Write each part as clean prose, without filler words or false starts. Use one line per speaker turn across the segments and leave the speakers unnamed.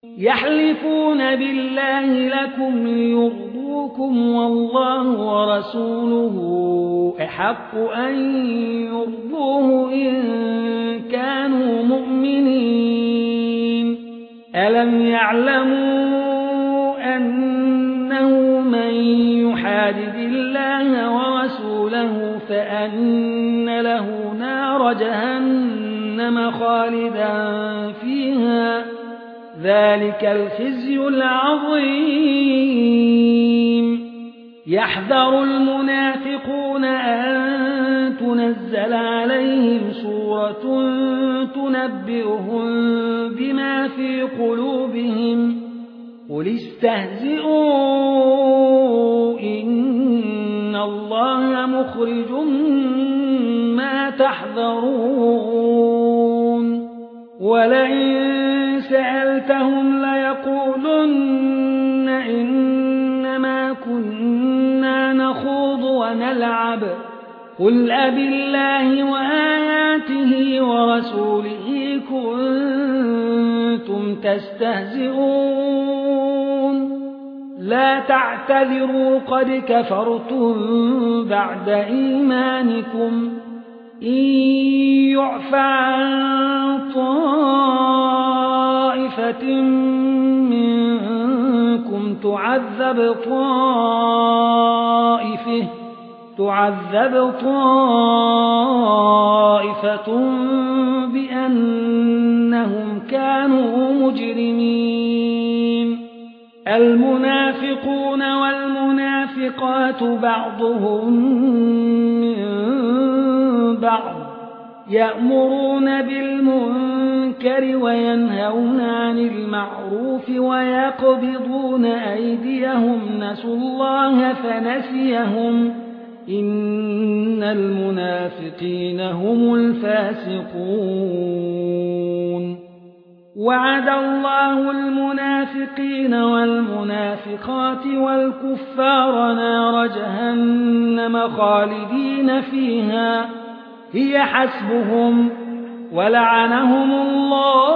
يحلفون بالله لكم ليرضوكم والله ورسوله أحق أن يرضوه إن كانوا مؤمنين ألم يعلموا أنه من يحادد الله ورسوله فأن له نار جهنم خالدا فيها ذلك الخزي العظيم يحذر المنافقون أن تنزل عليهم سورة تنبئهم بما في قلوبهم قل استهزئوا إن الله مخرج ما تحذرون ولئن سألتهم ليقولن إنما كنا نخوض ونلعب قل أبالله وآياته ورسوله كنتم تستهزئون لا تعتذروا قد كفرتم بعد إيمانكم إن يعفى عن طائفة منكم تعذب طائفة بأنهم كانوا مجرمين المنافقون والمنافقات بعضهم من بعض يأمرون بالمنكر وينهون عن المعروف ويقبضون أيديهم نسوا الله فنسيهم إن المنافقين هم الفاسقون وعد الله المنافقين والمنافقات والكفار نار جهنم خالدين فيها هي حسبهم ولعنهم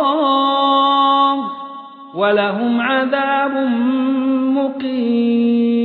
الله ولهم عذاب مقيم